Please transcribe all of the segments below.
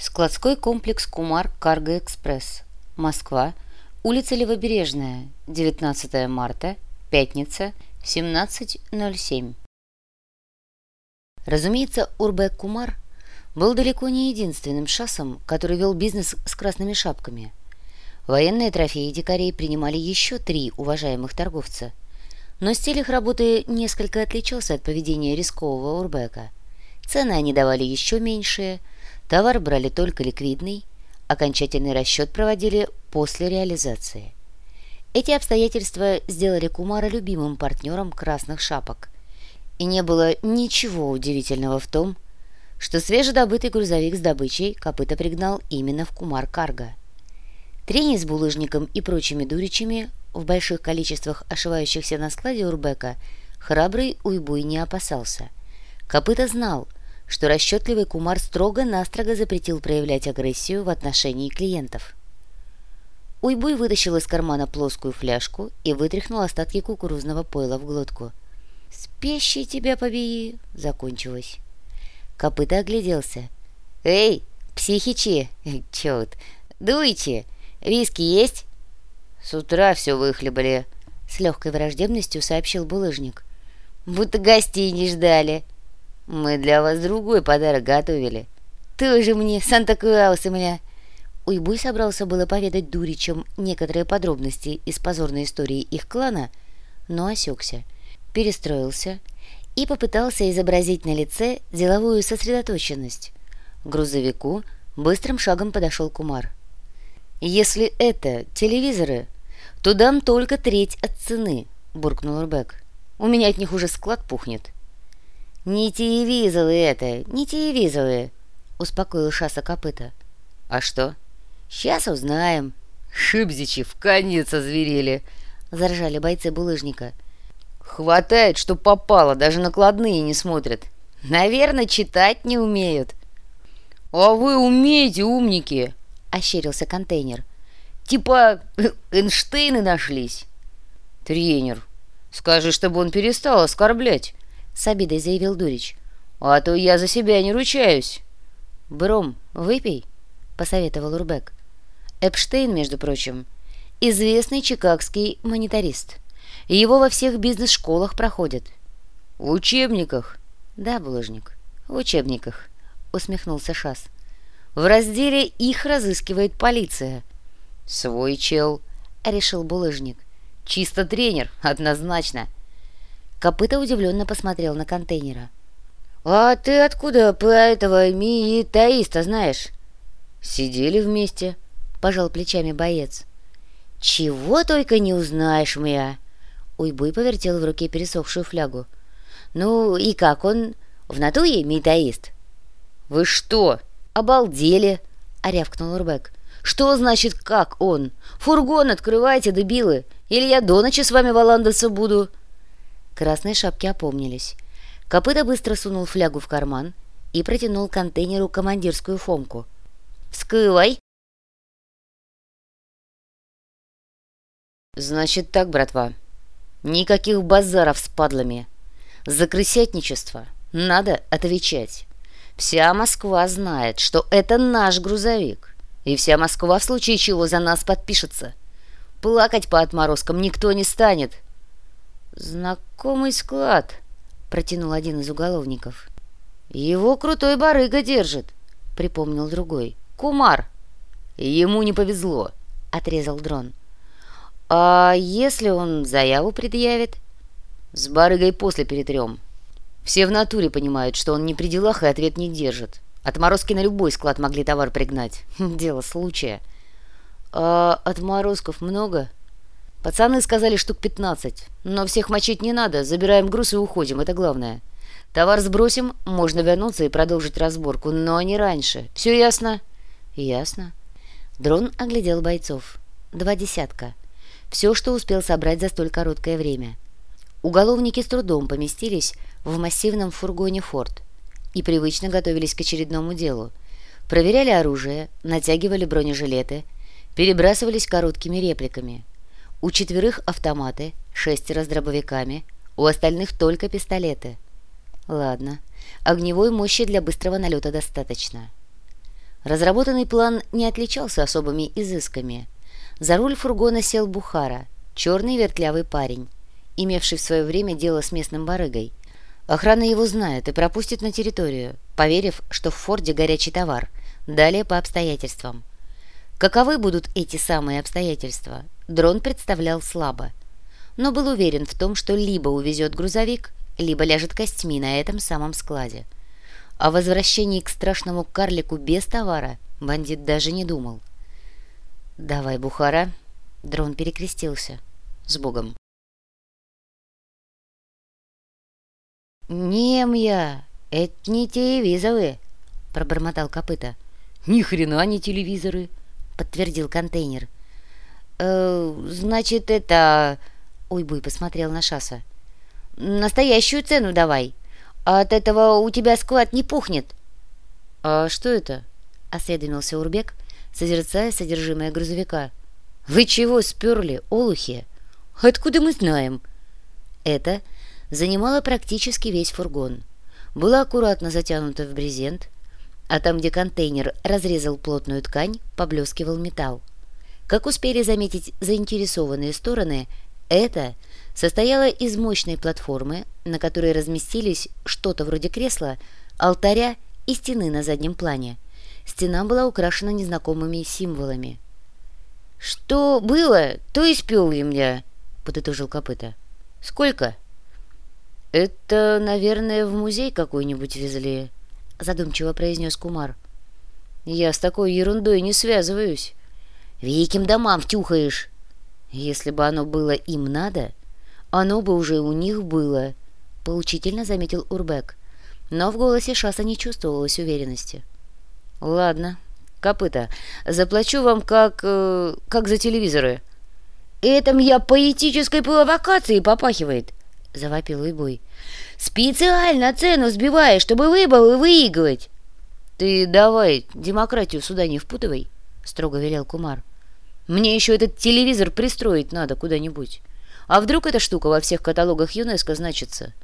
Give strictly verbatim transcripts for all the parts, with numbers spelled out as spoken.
Складской комплекс «Кумар Карго Экспресс», Москва, улица Левобережная, девятнадцатое марта, пятница, семнадцать ноль семь. Разумеется, Урбек Кумар был далеко не единственным шассом, который вел бизнес с красными шапками. Военные трофеи дикарей принимали еще три уважаемых торговца, но стиль их работы несколько отличался от поведения рискового Урбека. Цены они давали еще меньшие, товар брали только ликвидный, окончательный расчет проводили после реализации. Эти обстоятельства сделали Кумара любимым партнером красных шапок, и не было ничего удивительного в том, что свежедобытый грузовик с добычей Копыта пригнал именно в Кумар Карго. Трений с булыжником и прочими дуричами, в больших количествах ошивающихся на складе Урбека, храбрый Уйбуй не опасался. Копыта знал, что расчетливый Кумар строго-настрого запретил проявлять агрессию в отношении клиентов. Уйбуй вытащил из кармана плоскую фляжку и вытряхнул остатки кукурузного пойла в глотку. «Спящий тебя побеи!» — закончилось. Копыта огляделся. «Эй, психичи! Чёрт! Дуйте! Виски есть?» «С утра все выхлебали», — с легкой враждебностью сообщил булыжник. «Будто гостей не ждали. Мы для вас другой подарок готовили. Тоже мне, Санта-Клаус у меня». Уйбуй собрался было поведать дуричам некоторые подробности из позорной истории их клана, но осекся, перестроился и попытался изобразить на лице деловую сосредоточенность. К грузовику быстрым шагом подошел Кумар. «Если это телевизоры, то дам только треть от цены», — буркнул Урбек. «У меня от них уже склад пухнет». «Не телевизоры это, не телевизоры», — успокоил шасса Копыта. «А что?» «Сейчас узнаем». «Шибзичи в конец озверели», — заржали бойцы булыжника. «Хватает, что попало, даже накладные не смотрят. Наверное, читать не умеют». «А вы умеете, умники?» — ощерился контейнер. «Типа Эйнштейны нашлись». «Тренер, скажи, чтобы он перестал оскорблять», — с обидой заявил Дурич. «А то я за себя не ручаюсь». «Бром, выпей», — посоветовал Урбек. Эпштейн, между прочим, известный чикагский монетарист. Его во всех бизнес-школах проходят. «В учебниках?» «Да, булыжник, в учебниках», — усмехнулся Шас. «В разделе «Их разыскивает полиция». «Свой чел», — решил булыжник. «Чисто тренер, однозначно». Копыта удивленно посмотрел на контейнера. «А ты откуда про этого миитаиста знаешь?» «Сидели вместе», — пожал плечами боец. «Чего только не узнаешь, мя!» Уйбуй повертел в руке пересохшую флягу. «Ну и как он? В натуре миитаист?» «Вы что, обалдели?» — рявкнул Урбек. «Что значит «как он»? Фургон открывайте, дебилы, или я до ночи с вами валандаться буду!» Красные шапки опомнились. Копыта быстро сунул флягу в карман и протянул контейнеру командирскую фомку. «Вскрывай!» «Значит так, братва, никаких базаров с падлами. За крысятничество надо отвечать. Вся Москва знает, что это наш грузовик, и вся Москва в случае чего за нас подпишется. Плакать по отморозкам никто не станет». «Знакомый склад», — протянул один из уголовников. «Его крутой барыга держит», — припомнил другой. «Кумар». «Ему не повезло», — отрезал Дрон. «А если он заяву предъявит?» «С барыгой после перетрем. Все в натуре понимают, что он не при делах и ответ не держит. Отморозки на любой склад могли товар пригнать. Дело случая». «А отморозков много?» «Пацаны сказали штук пятнадцать. Но всех мочить не надо. Забираем груз и уходим. Это главное. Товар сбросим, можно вернуться и продолжить разборку, но не раньше. Все ясно?» «Ясно». Дрон оглядел бойцов. Два десятка. Все, что успел собрать за столь короткое время. Уголовники с трудом поместились в массивном фургоне «Форд» и привычно готовились к очередному делу. Проверяли оружие, натягивали бронежилеты, перебрасывались короткими репликами. У четверых автоматы, шестеро с дробовиками, у остальных только пистолеты. Ладно, огневой мощи для быстрого налета достаточно. Разработанный план не отличался особыми изысками. За руль фургона сел Бухара, черный вертлявый парень, имевший в свое время дело с местным барыгой. Охрана его знает и пропустит на территорию, поверив, что в Форде горячий товар, далее по обстоятельствам. Каковы будут эти самые обстоятельства, дрон представлял слабо, но был уверен в том, что либо увезет грузовик, либо ляжет костьми на этом самом складе. О возвращении к страшному карлику без товара бандит даже не думал. «Давай, Бухара!» Дрон перекрестился. «С Богом!» «Нем я! Это не телевизоры!» — пробормотал Копыта. «Ни хрена не телевизоры!» — подтвердил контейнер. «Э, «Значит, это...» — Уйбуй посмотрел на Шаса. «Настоящую цену давай! От этого у тебя склад не пухнет!» «А что это?» — осведомился Урбек, созерцая содержимое грузовика. «Вы чего сперли, олухи? Откуда мы знаем?» Это занимало практически весь фургон. Было аккуратно затянуто в брезент, а там, где контейнер разрезал плотную ткань, поблескивал металл. Как успели заметить заинтересованные стороны, это состояло из мощной платформы, на которой разместились что-то вроде кресла, алтаря и стены на заднем плане. Стена была украшена незнакомыми символами. «Что было, то и спел я», — подытожил Копыта. «Сколько?» «Это, наверное, в музей какой-нибудь везли», — задумчиво произнес Кумар. «Я с такой ерундой не связываюсь». «Великим домам втюхаешь». «Если бы оно было им надо, оно бы уже у них было», — поучительно заметил Урбек. Но в голосе Шаса не чувствовалось уверенности. «Ладно, Копыта, заплачу вам как... Э, как за телевизоры». «Этом я поэтической провокацией попахивает», — завопил Уйбуй. «Специально цену сбиваешь, чтобы выборы выигрывать». «Ты давай демократию сюда не впутывай», — строго велел Кумар. «Мне еще этот телевизор пристроить надо куда-нибудь. А вдруг эта штука во всех каталогах ЮНЕСКО значится?»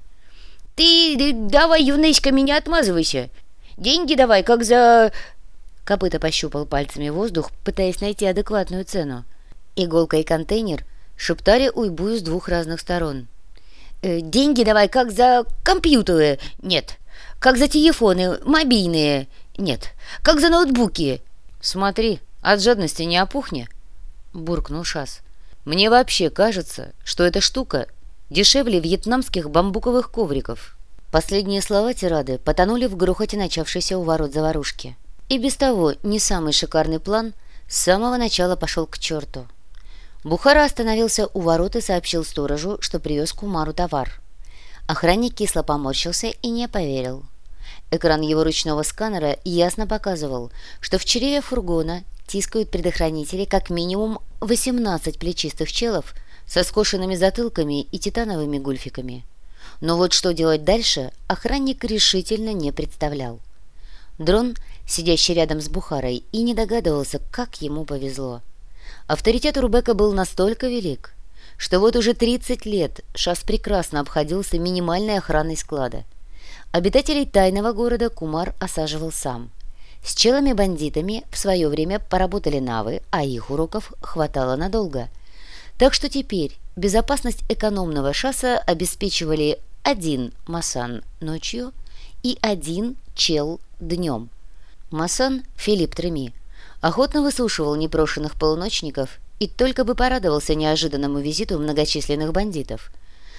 «Ты, ты давай, ЮНЕСКО, меня отмазывайся. Деньги давай, как за...» Копыта пощупал пальцами воздух, пытаясь найти адекватную цену. Иголка и контейнер шептали Уйбую с двух разных сторон. «Э, «Деньги давай, как за компьютеры. Нет. Как за телефоны, мобильные. Нет. Как за ноутбуки». «Смотри, от жадности не опухни», — буркнул Шас. «Мне вообще кажется, что эта штука дешевле вьетнамских бамбуковых ковриков». Последние слова тирады потонули в грохоте начавшейся у ворот заварушки. И без того не самый шикарный план с самого начала пошел к черту. Бухара остановился у ворот и сообщил сторожу, что привез Кумару товар. Охранник кисло поморщился и не поверил. Экран его ручного сканера ясно показывал, что в чреве фургона тискают предохранители как минимум восемнадцать плечистых челов со скошенными затылками и титановыми гульфиками. Но вот что делать дальше, охранник решительно не представлял. Дрон, сидящий рядом с Бухарой, и не догадывался, как ему повезло. Авторитет Урбека был настолько велик, что вот уже тридцать лет Шас прекрасно обходился минимальной охраной склада. Обитателей тайного города Кумар осаживал сам. С челами-бандитами в свое время поработали навы, а их уроков хватало надолго. Так что теперь безопасность экономного Шаса обеспечивали один масан ночью и один чел днем. Масан Филипп Треми охотно выслушивал непрошенных полуночников и только бы порадовался неожиданному визиту многочисленных бандитов.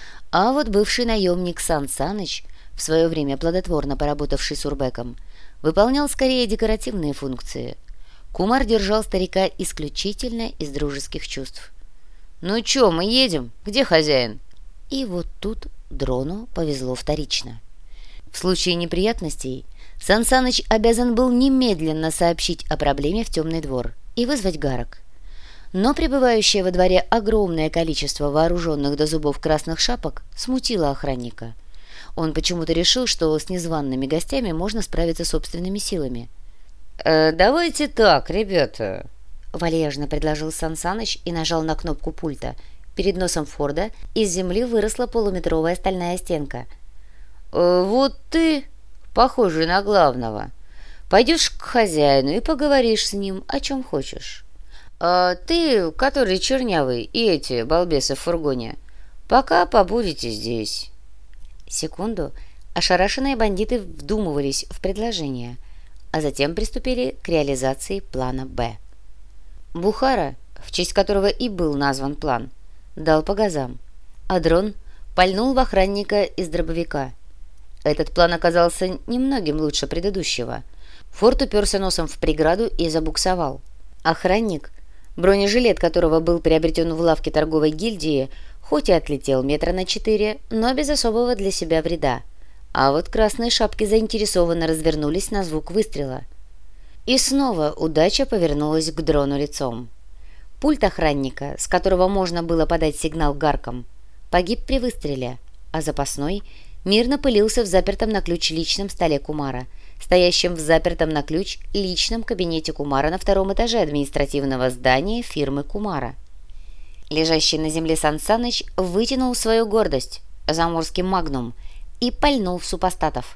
А вот бывший наемник Сан Саныч, в свое время плодотворно поработавший с Урбеком, выполнял скорее декоративные функции. Кумар держал старика исключительно из дружеских чувств. «Ну чё, мы едем? Где хозяин?» И вот тут дрону повезло вторично. В случае неприятностей Сан Саныч обязан был немедленно сообщить о проблеме в темный двор и вызвать гарок. Но пребывающее во дворе огромное количество вооруженных до зубов красных шапок смутило охранника. Он почему-то решил, что с незваными гостями можно справиться собственными силами. «Э, «Давайте так, ребята», — вальяжно предложил Сан Саныч и нажал на кнопку пульта. Перед носом Форда из земли выросла полуметровая стальная стенка. «Э, «Вот ты, похожий на главного, Пойдешь к хозяину и поговоришь с ним о чем хочешь. А ты, который чернявый, и эти балбесы в фургоне, пока побудете здесь». Секунду ошарашенные бандиты вдумывались в предложение, а затем приступили к реализации плана «Б». Бухара, в честь которого и был назван план, дал по газам, а дрон пальнул в охранника из дробовика. Этот план оказался немногим лучше предыдущего. Форд уперся носом в преграду и забуксовал. Охранник, бронежилет которого был приобретен в лавке торговой гильдии, хоть и отлетел метра на четыре, но без особого для себя вреда. А вот красные шапки заинтересованно развернулись на звук выстрела. И снова удача повернулась к дрону лицом. Пульт охранника, с которого можно было подать сигнал гаркам, погиб при выстреле, а запасной мирно пылился в запертом на ключ личном столе Кумара, стоящем в запертом на ключ личном кабинете Кумара на втором этаже административного здания фирмы Кумара. Лежащий на земле Сан Саныч вытянул свою гордость, заморский магнум, и пальнул в супостатов.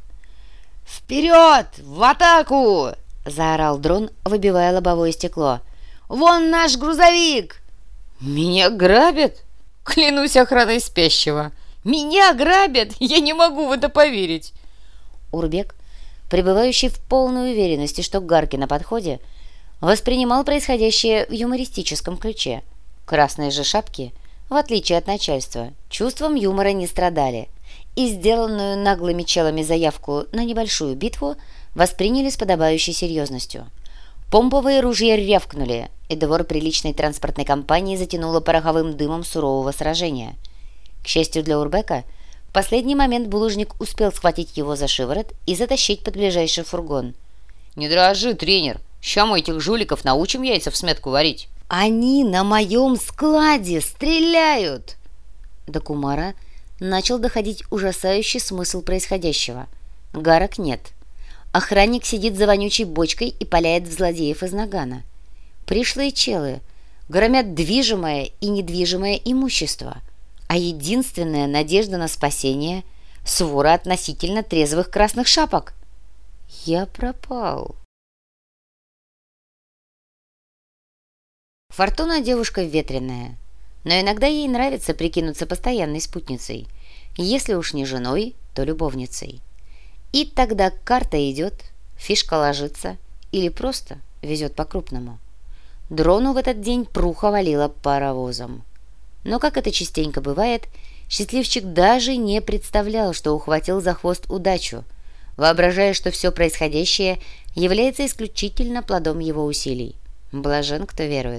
«Вперед! В атаку!» — заорал дрон, выбивая лобовое стекло. «Вон наш грузовик!» «Меня грабят? Клянусь охраной спящего! Меня грабят? Я не могу в это поверить!» Урбек, пребывающий в полной уверенности, что гарки на подходе, воспринимал происходящее в юмористическом ключе. Красные же шапки, в отличие от начальства, чувством юмора не страдали, и сделанную наглыми челами заявку на небольшую битву восприняли с подобающей серьезностью. Помповые ружья рявкнули, и двор приличной транспортной компании затянуло пороховым дымом сурового сражения. К счастью для Урбека, в последний момент булыжник успел схватить его за шиворот и затащить под ближайший фургон. «Не дрожи, тренер! Ща мы этих жуликов научим яйца в сметку варить!» «Они на моем складе стреляют!» До Кумара начал доходить ужасающий смысл происходящего. Гарок нет. Охранник сидит за вонючей бочкой и паляет в злодеев из нагана. Пришлые челы громят движимое и недвижимое имущество, а единственная надежда на спасение — свора относительно трезвых красных шапок. Я пропал. Фортуна девушка ветреная, но иногда ей нравится прикинуться постоянной спутницей, если уж не женой, то любовницей. И тогда карта идет, фишка ложится или просто везет по-крупному. Дрону в этот день пруха валила паровозом. Но, как это частенько бывает, счастливчик даже не представлял, что ухватил за хвост удачу, воображая, что все происходящее является исключительно плодом его усилий. Блажен, кто верует.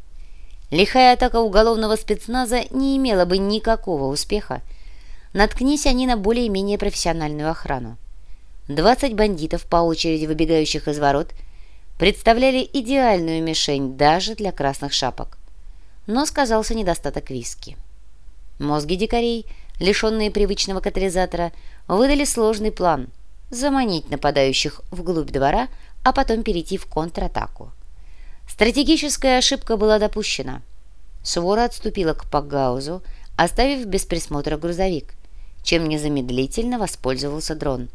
Лихая атака уголовного спецназа не имела бы никакого успеха, наткнись они на более-менее профессиональную охрану. Двадцать бандитов, по очереди выбегающих из ворот, представляли идеальную мишень даже для красных шапок. Но сказался недостаток виски. Мозги дикарей, лишенные привычного катализатора, выдали сложный план – заманить нападающих вглубь двора, а потом перейти в контратаку. Стратегическая ошибка была допущена. Свора отступила к Пагаузу, оставив без присмотра грузовик, чем незамедлительно воспользовался дрон.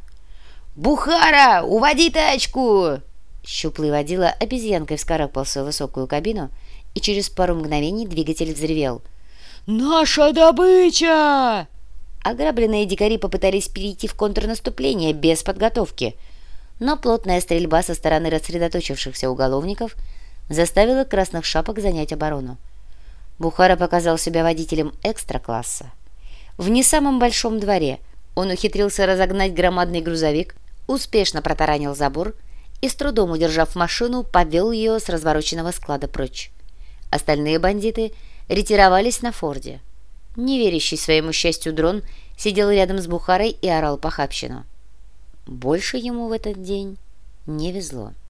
«Бухара, уводи тачку!» Щуплый водила обезьянкой вскарабкался в высокую кабину, и через пару мгновений двигатель взревел. «Наша добыча!» Ограбленные дикари попытались перейти в контрнаступление без подготовки, но плотная стрельба со стороны рассредоточившихся уголовников заставила красных шапок занять оборону. Бухара показал себя водителем экстра-класса. В не самом большом дворе он ухитрился разогнать громадный грузовик, успешно протаранил забор и, с трудом удержав машину, повел ее с развороченного склада прочь. Остальные бандиты ретировались на форде. Не верящий своему счастью дрон сидел рядом с Бухарой и орал похабщину. Больше ему в этот день не везло.